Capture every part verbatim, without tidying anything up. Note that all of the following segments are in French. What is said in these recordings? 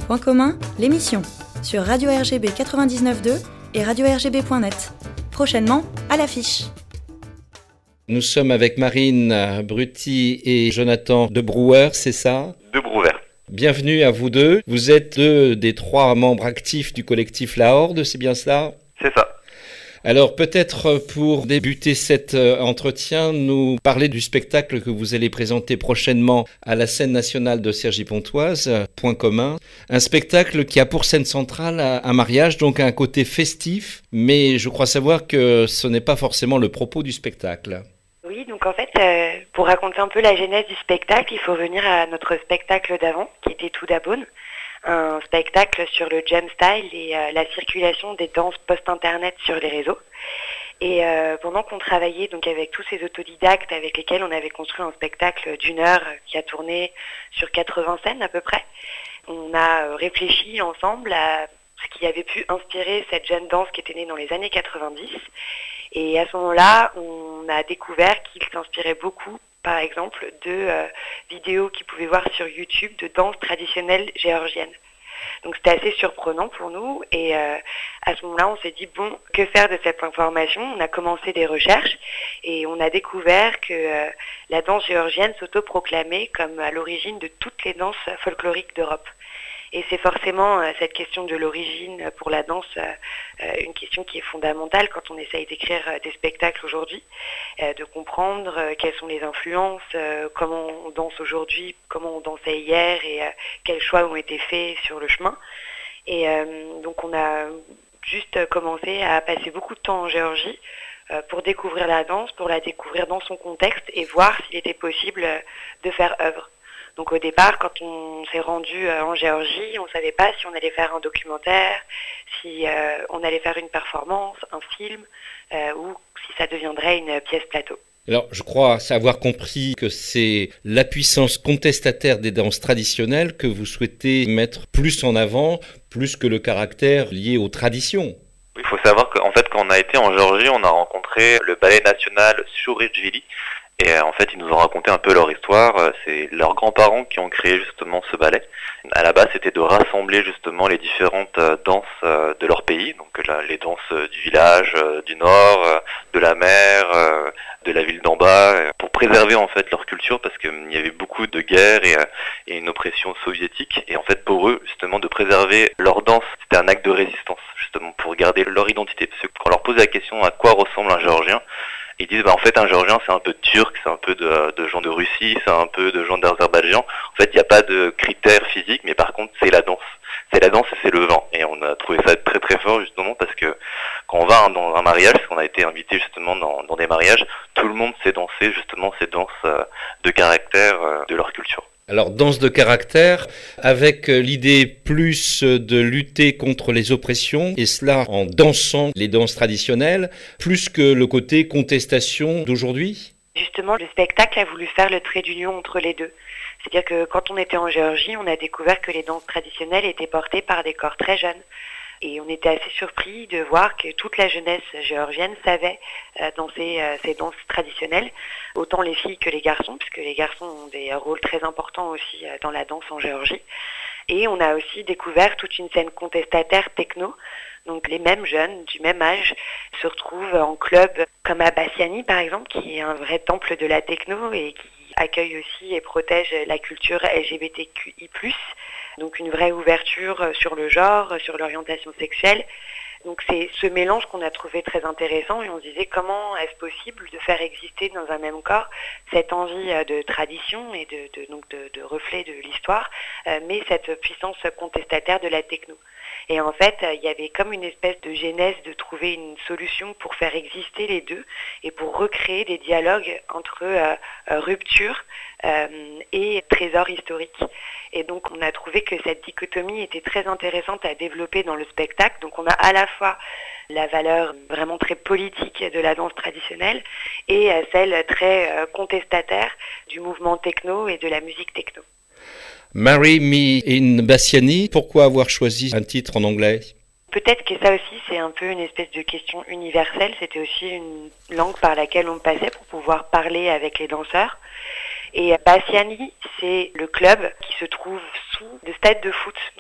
Point commun, l'émission, sur Radio R G B quatre-vingt-dix-neuf point deux et radio r g b point net. Prochainement, à l'affiche. Nous sommes avec Marine Brutti et Jonathan De Brouwer, c'est ça ? De Brouwer. Bienvenue à vous deux. Vous êtes deux des trois membres actifs du collectif La Horde, c'est bien cela ? C'est ça. Alors peut-être pour débuter cet entretien, nous parler du spectacle que vous allez présenter prochainement à la scène nationale de Cergy-Pontoise, Point commun. Un spectacle qui a pour scène centrale un mariage, donc un côté festif, mais je crois savoir que ce n'est pas forcément le propos du spectacle. Oui, donc en fait, euh, pour raconter un peu la genèse du spectacle, il faut revenir à notre spectacle d'avant, qui était Tout d'Abonne. Un spectacle sur le jam style et euh, la circulation des danses post-internet sur les réseaux. Et euh, pendant qu'on travaillait donc avec tous ces autodidactes avec lesquels on avait construit un spectacle d'une heure qui a tourné sur quatre-vingts scènes à peu près, on a réfléchi ensemble à ce qui avait pu inspirer cette jeune danse qui était née dans les années quatre-vingt-dix. Et à ce moment-là, on a découvert qu'il s'inspirait beaucoup, par exemple, de euh, vidéos qu'ils pouvaient voir sur YouTube de danse traditionnelle géorgienne. Donc c'était assez surprenant pour nous et euh, à ce moment-là, on s'est dit, bon, que faire de cette information ? On a commencé des recherches et on a découvert que euh, la danse géorgienne s'autoproclamait comme à l'origine de toutes les danses folkloriques d'Europe. Et c'est forcément euh, cette question de l'origine pour la danse, euh, euh, une question qui est fondamentale quand on essaye d'écrire euh, des spectacles aujourd'hui, euh, de comprendre euh, quelles sont les influences, euh, comment on danse aujourd'hui, comment on dansait hier et euh, quels choix ont été faits sur le chemin. Et euh, donc on a juste commencé à passer beaucoup de temps en Géorgie euh, pour découvrir la danse, pour la découvrir dans son contexte et voir s'il était possible euh, de faire œuvre. Donc au départ, quand on s'est rendu en Géorgie, on ne savait pas si on allait faire un documentaire, si euh, on allait faire une performance, un film, euh, ou si ça deviendrait une pièce plateau. Alors, je crois avoir compris que c'est la puissance contestataire des danses traditionnelles que vous souhaitez mettre plus en avant, plus que le caractère lié aux traditions. Il faut savoir qu'en fait, quand on a été en Géorgie, on a rencontré le ballet national Shurishvili. Et en fait, ils nous ont raconté un peu leur histoire. C'est leurs grands-parents qui ont créé justement ce ballet. À la base, c'était de rassembler justement les différentes danses de leur pays. Donc les danses du village, du nord, de la mer, de la ville d'en bas, pour préserver en fait leur culture parce qu'il y avait beaucoup de guerres et, et une oppression soviétique. Et en fait, pour eux, justement, de préserver leur danse, c'était un acte de résistance, justement, pour garder leur identité. Parce que quand on leur pose la question à quoi ressemble un Géorgien, ils disent bah en fait un Géorgien c'est un peu turc, c'est un peu de, de gens de Russie, c'est un peu de gens d'Azerbaïdjan. En fait il n'y a pas de critères physiques, mais par contre c'est la danse. C'est la danse et c'est le vent. Et on a trouvé ça très très fort justement parce que quand on va dans un mariage, parce qu'on a été invité justement dans, dans des mariages, tout le monde sait danser justement ces danses de caractère de leur culture. Alors, danse de caractère, avec l'idée plus de lutter contre les oppressions, et cela en dansant les danses traditionnelles, plus que le côté contestation d'aujourd'hui ? Justement, le spectacle a voulu faire le trait d'union entre les deux. C'est-à-dire que quand on était en Géorgie, on a découvert que les danses traditionnelles étaient portées par des corps très jeunes. Et on était assez surpris de voir que toute la jeunesse géorgienne savait euh, danser euh, ces danses traditionnelles, autant les filles que les garçons, puisque les garçons ont des rôles très importants aussi euh, dans la danse en Géorgie. Et on a aussi découvert toute une scène contestataire techno. Donc les mêmes jeunes, du même âge, se retrouvent en club comme à Bassiani par exemple, qui est un vrai temple de la techno et qui accueille aussi et protège la culture L G B T Q I plus, donc une vraie ouverture sur le genre, sur l'orientation sexuelle. Donc c'est ce mélange qu'on a trouvé très intéressant et on se disait comment est-ce possible de faire exister dans un même corps cette envie de tradition et de, de, donc de, de reflet de l'histoire, mais cette puissance contestataire de la techno. Et en fait, il y avait comme une espèce de genèse de trouver une solution pour faire exister les deux et pour recréer des dialogues entre euh, rupture euh, et trésor historique. Et donc, on a trouvé que cette dichotomie était très intéressante à développer dans le spectacle. Donc, on a à la fois la valeur vraiment très politique de la danse traditionnelle et celle très euh, contestataire du mouvement techno et de la musique techno. Marry Me in Bassiani, pourquoi avoir choisi un titre en anglais ? Peut-être que ça aussi, c'est un peu une espèce de question universelle. C'était aussi une langue par laquelle on passait pour pouvoir parler avec les danseurs. Et Bassiani, c'est le club qui se trouve sous le stade de foot. Donc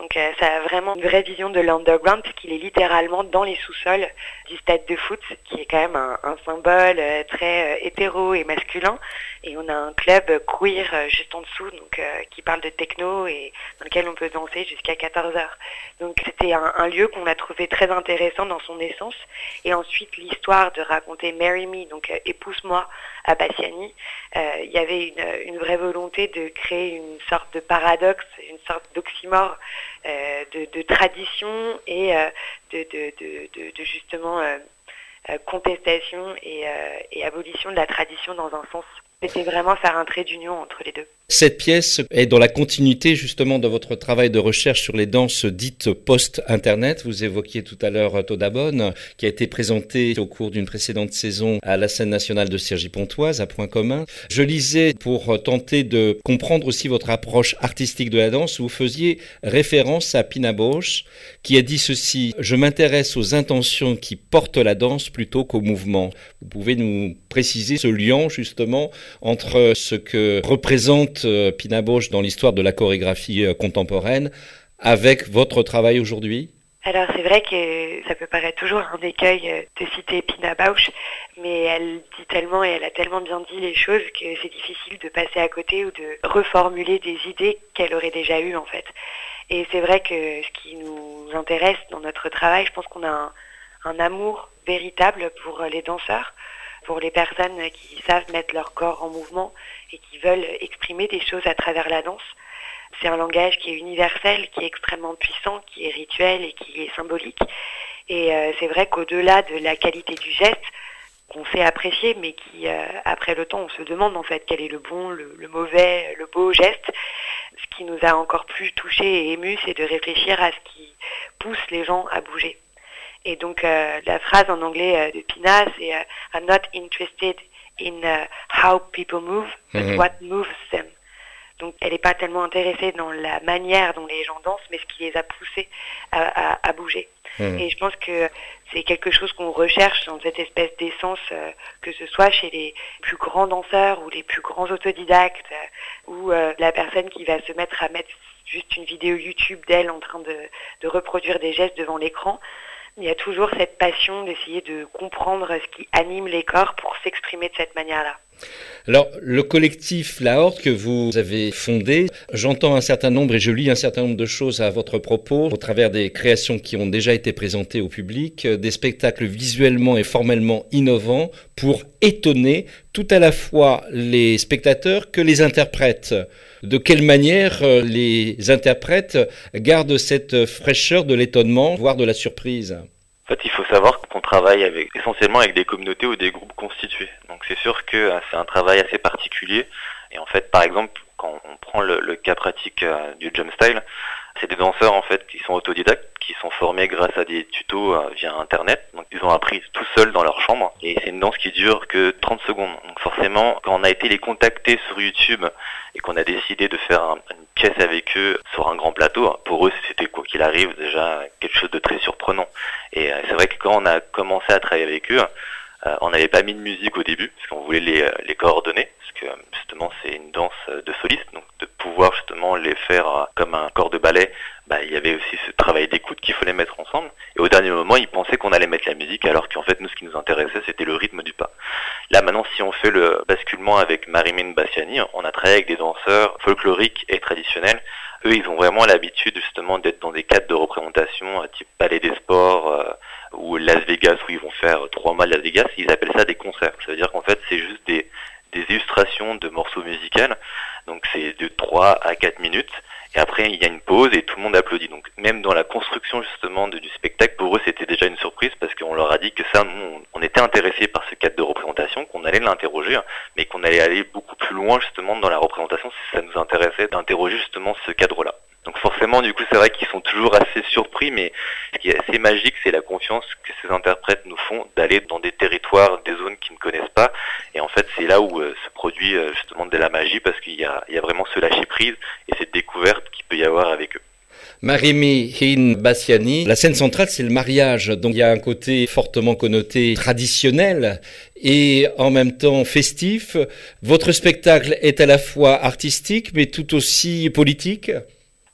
Donc euh, ça a vraiment une vraie vision de l'underground puisqu'il est littéralement dans les sous-sols du stade de foot qui est quand même un, un symbole euh, très euh, hétéro et masculin. Et on a un club queer euh, juste en dessous donc euh, qui parle de techno et dans lequel on peut danser jusqu'à quatorze heures. Donc c'était un, un lieu qu'on a trouvé très intéressant dans son essence. Et ensuite l'histoire de raconter Marry Me, donc euh, épouse-moi à Bassiani, euh, il y avait une, une vraie volonté de créer une sorte de paradoxe, une sorte d'oxymore euh, de, de tradition et euh, de, de, de, de, de justement euh, euh, contestation et, euh, et abolition de la tradition dans un sens. C'était vraiment faire un trait d'union entre les deux. Cette pièce est dans la continuité justement de votre travail de recherche sur les danses dites post-internet. Vous évoquiez tout à l'heure Todabone, qui a été présenté au cours d'une précédente saison à la scène nationale de Cergy-Pontoise, à Point Commun. Je lisais, pour tenter de comprendre aussi votre approche artistique de la danse, vous faisiez référence à Pina Bausch, qui a dit ceci: « Je m'intéresse aux intentions qui portent la danse plutôt qu'au mouvement ». Vous pouvez nous préciser ce lien justement entre ce que représente Pina Bausch dans l'histoire de la chorégraphie contemporaine avec votre travail aujourd'hui? Alors c'est vrai que ça peut paraître toujours un écueil de citer Pina Bausch, mais elle dit tellement et elle a tellement bien dit les choses que c'est difficile de passer à côté ou de reformuler des idées qu'elle aurait déjà eues en fait. Et c'est vrai que ce qui nous intéresse dans notre travail, je pense qu'on a un, un amour véritable pour les danseurs, pour les personnes qui savent mettre leur corps en mouvement et qui veulent exprimer des choses à travers la danse. C'est un langage qui est universel, qui est extrêmement puissant, qui est rituel et qui est symbolique. Et euh, c'est vrai qu'au-delà de la qualité du geste, qu'on sait apprécier, mais qui, euh, après le temps, on se demande en fait quel est le bon, le, le mauvais, le beau geste. Ce qui nous a encore plus touchés et émus, c'est de réfléchir à ce qui pousse les gens à bouger. Et donc euh, la phrase en anglais euh, de Pina, c'est euh, « I'm not interested in uh, how people move, but mm-hmm. what moves them ». Donc elle n'est pas tellement intéressée dans la manière dont les gens dansent, mais ce qui les a poussés à, à, à bouger. Mmh. Et je pense que c'est quelque chose qu'on recherche dans cette espèce d'essence, euh, que ce soit chez les plus grands danseurs ou les plus grands autodidactes, euh, ou euh, la personne qui va se mettre à mettre juste une vidéo YouTube d'elle en train de, de reproduire des gestes devant l'écran. Il y a toujours cette passion d'essayer de comprendre ce qui anime les corps pour s'exprimer de cette manière-là. Alors, le collectif La Horde que vous avez fondé, j'entends un certain nombre et je lis un certain nombre de choses à votre propos au travers des créations qui ont déjà été présentées au public, des spectacles visuellement et formellement innovants pour étonner tout à la fois les spectateurs que les interprètes. De quelle manière les interprètes gardent cette fraîcheur de l'étonnement, voire de la surprise ? En fait, il faut savoir qu'on travaille avec, essentiellement avec des communautés ou des groupes constitués. Donc c'est sûr que c'est un travail assez particulier. Et en fait, par exemple, quand on prend le, le cas pratique euh, du jump style, c'est des danseurs en fait qui sont autodidactes, qui sont formés grâce à des tutos euh, via internet. Donc ils ont appris tout seuls dans leur chambre. Et c'est une danse qui dure que trente secondes. Donc forcément, quand on a été les contacter sur YouTube et qu'on a décidé de faire un, une pièce avec eux sur un grand plateau, pour eux c'était quoi qu'il arrive déjà quelque chose de très surprenant. Et euh, c'est vrai que quand on a commencé à travailler avec eux, euh, on n'avait pas mis de musique au début parce qu'on voulait les, les coordonner, parce que justement c'est une danse de soliste, donc de pouvoir justement les faire comme un corps de ballet, bah, il y avait aussi ce travail d'écoute qu'il fallait mettre ensemble. Et au dernier moment, ils pensaient qu'on allait mettre la musique, alors qu'en fait nous ce qui nous intéressait c'était le rythme du pas. Là maintenant, si on fait le basculement avec Marry-Me Bassiani, on a travaillé avec des danseurs folkloriques et traditionnels. Eux, ils ont vraiment l'habitude justement d'être dans des cadres de représentation type Palais des Sports euh, ou Las Vegas, où ils vont faire trois mois de Las Vegas. Ils appellent ça des concerts. Ça veut dire qu'en fait, c'est juste des, des illustrations de morceaux musicaux. Donc c'est de trois à quatre minutes. Et après, il y a une pause et tout le monde applaudit. Donc même dans la construction justement de, du spectacle, pour eux, c'était déjà une surprise parce qu'on leur a dit que ça, nous, on était intéressés par ce cadre de représentation, qu'on allait l'interroger, mais qu'on allait aller beaucoup plus loin justement dans la représentation si ça nous intéressait d'interroger justement ce cadre-là. Donc forcément, du coup, c'est vrai qu'ils sont toujours assez surpris, mais ce qui est assez magique, c'est la confiance que ces interprètes nous font d'aller dans des territoires, des zones qu'ils ne connaissent pas. Et en fait, c'est là où euh, se produit euh, justement de la magie, parce qu'il y a, il y a vraiment ce lâcher-prise et cette découverte qu'il peut y avoir avec eux. Marry-Me Bassiani, la scène centrale, c'est le mariage. Donc il y a un côté fortement connoté traditionnel et en même temps festif. Votre spectacle est à la fois artistique, mais tout aussi politique ?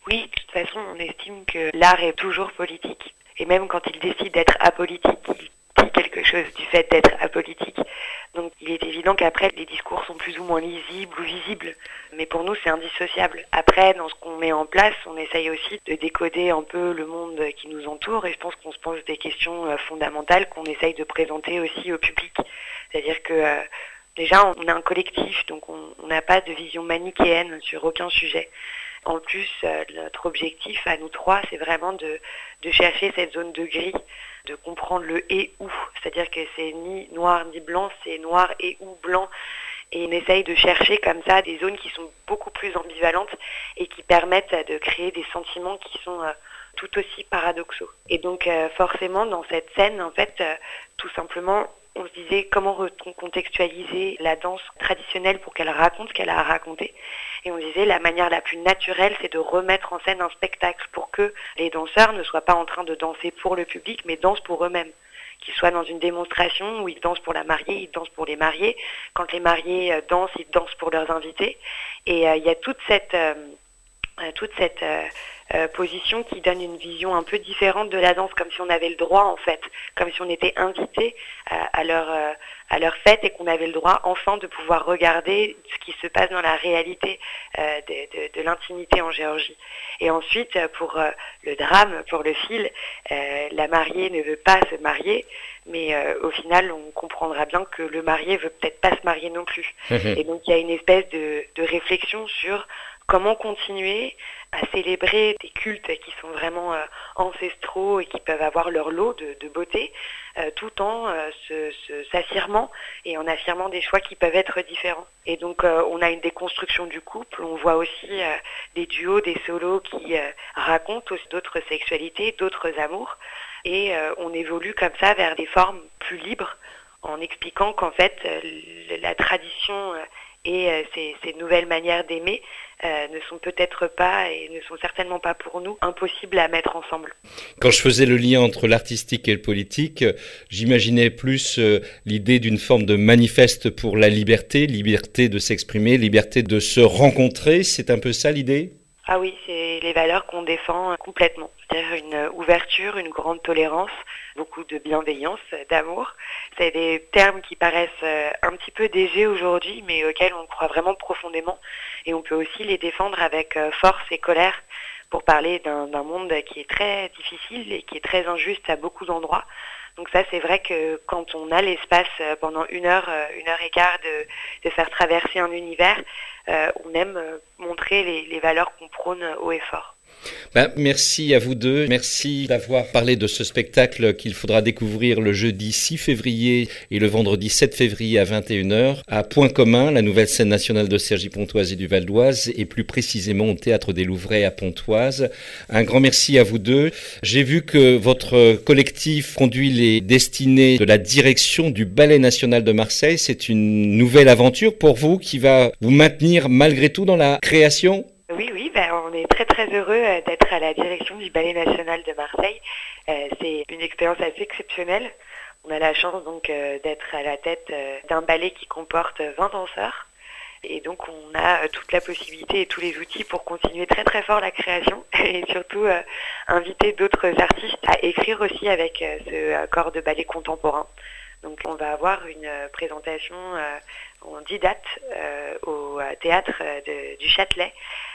Oui, de toute façon, on estime que l'art est toujours politique. Et même quand il décide d'être apolitique, il dit quelque chose du fait d'être apolitique. Donc il est évident qu'après, les discours sont plus ou moins lisibles ou visibles. Mais pour nous, c'est indissociable. Après, dans ce qu'on met en place, on essaye aussi de décoder un peu le monde qui nous entoure. Et je pense qu'on se pose des questions fondamentales qu'on essaye de présenter aussi au public. C'est-à-dire que euh, déjà, on a un collectif, donc on n'a pas de vision manichéenne sur aucun sujet. En plus, euh, notre objectif à nous trois, c'est vraiment de, de chercher cette zone de gris, de comprendre le et ou. C'est-à-dire que c'est ni noir ni blanc, c'est noir et ou blanc. Et on essaye de chercher comme ça des zones qui sont beaucoup plus ambivalentes et qui permettent de créer des sentiments qui sont euh, tout aussi paradoxaux. Et donc euh, forcément, dans cette scène, en fait, euh, tout simplement, on se disait comment recontextualiser la danse traditionnelle pour qu'elle raconte ce qu'elle a à raconter. Et on disait la manière la plus naturelle, c'est de remettre en scène un spectacle pour que les danseurs ne soient pas en train de danser pour le public, mais dansent pour eux-mêmes. Qu'ils soient dans une démonstration où ils dansent pour la mariée, ils dansent pour les mariés. Quand les mariés dansent, ils dansent pour leurs invités. Et euh, il y a toute cette... Euh, toute cette euh, euh, position qui donne une vision un peu différente de la danse, comme si on avait le droit en fait, comme si on était invité à, à, leur, euh, à leur fête et qu'on avait le droit enfin de pouvoir regarder ce qui se passe dans la réalité euh, de, de, de l'intimité en Géorgie. Et ensuite, pour euh, le drame, pour le fil, euh, la mariée ne veut pas se marier, mais euh, au final, on comprendra bien que le marié veut peut-être pas se marier non plus. Et donc, il y a une espèce de, de réflexion sur comment continuer à célébrer des cultes qui sont vraiment euh, ancestraux et qui peuvent avoir leur lot de, de beauté, euh, tout en euh, se, se, s'affirmant et en affirmant des choix qui peuvent être différents. Et donc euh, on a une déconstruction du couple, on voit aussi euh, des duos, des solos qui euh, racontent aussi d'autres sexualités, d'autres amours, et euh, on évolue comme ça vers des formes plus libres, en expliquant qu'en fait euh, la tradition euh, et euh, ces, ces nouvelles manières d'aimer euh, ne sont peut-être pas et ne sont certainement pas pour nous impossibles à mettre ensemble. Quand je faisais le lien entre l'artistique et le politique, j'imaginais plus euh, l'idée d'une forme de manifeste pour la liberté, liberté de s'exprimer, liberté de se rencontrer. C'est un peu ça l'idée ? Ah oui, c'est les valeurs qu'on défend complètement. C'est-à-dire une ouverture, une grande tolérance, beaucoup de bienveillance, d'amour. C'est des termes qui paraissent un petit peu légers aujourd'hui, mais auxquels on croit vraiment profondément. Et on peut aussi les défendre avec force et colère pour parler d'un, d'un monde qui est très difficile et qui est très injuste à beaucoup d'endroits. Donc ça, c'est vrai que quand on a l'espace pendant une heure, une heure et quart de, de faire traverser un univers, euh, on aime montrer les, les valeurs qu'on prône haut et fort. Ben, merci à vous deux. Merci d'avoir parlé de ce spectacle qu'il faudra découvrir le jeudi six février et le vendredi sept février à vingt et une heures à Point Commun, la nouvelle scène nationale de Cergy-Pontoise et du Val d'Oise, et plus précisément au Théâtre des Louvrais à Pontoise. Un grand merci à vous deux. J'ai vu que votre collectif conduit les destinées de la direction du Ballet national de Marseille. C'est une nouvelle aventure pour vous qui va vous maintenir malgré tout dans la création ? Oui, oui, ben, on est très très heureux d'être à la direction du Ballet national de Marseille. Euh, c'est une expérience assez exceptionnelle. On a la chance donc euh, d'être à la tête euh, d'un ballet qui comporte vingt danseurs. Et donc on a euh, toute la possibilité et tous les outils pour continuer très très fort la création et surtout euh, inviter d'autres artistes à écrire aussi avec euh, ce euh, corps de ballet contemporain. Donc on va avoir une euh, présentation euh, en dix dates euh, au euh, théâtre euh, de, du Châtelet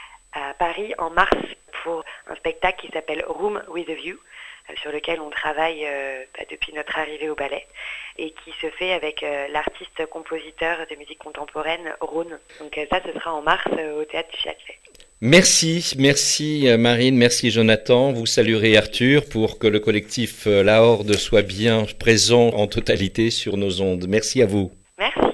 à Paris en mars pour un spectacle qui s'appelle Room with a View, euh, sur lequel on travaille euh, bah, depuis notre arrivée au ballet et qui se fait avec euh, l'artiste-compositeur de musique contemporaine Rhône. Donc euh, ça, ce sera en mars euh, au théâtre du Châtelet. Merci, merci Marine, merci Jonathan. Vous saluerez Arthur pour que le collectif La Horde soit bien présent en totalité sur nos ondes. Merci à vous. Merci.